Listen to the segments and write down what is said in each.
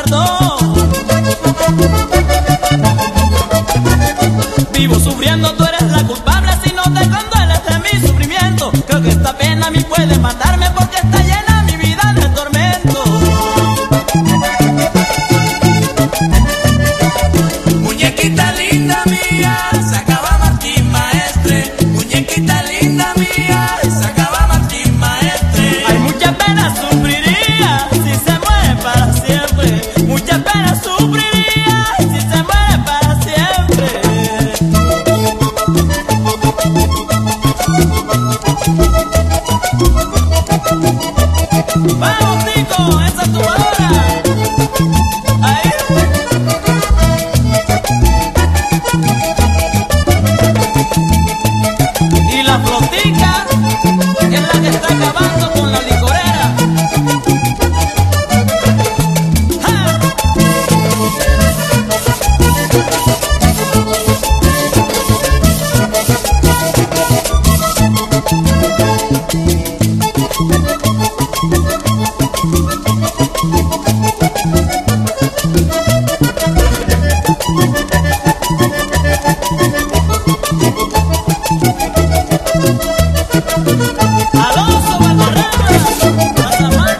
tardó. Vivo sufriendo, tú eres la culpable si no te condueles de mi sufrimiento. Creo que esta pena a mí puede matarme porque está llena mi vida de tormento. Muñequita linda mía, sacaba Martín Maestre. Muñequita linda mía, sacaba Martín Maestre. Hay mucha pena sufriría si se muere para siempre. Mucha pena sufriría si se muere para siempre. Vamos, Tico, esa es tu hora. Ahí. Y la flotica es la que está acabando con la licorera. ¡Ja! Alonso Valderrama, Mazamán.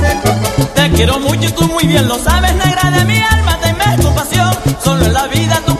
Te quiero mucho y tú muy bien lo sabes, negra de mi alma, tenme compasión. Solo en la vida tú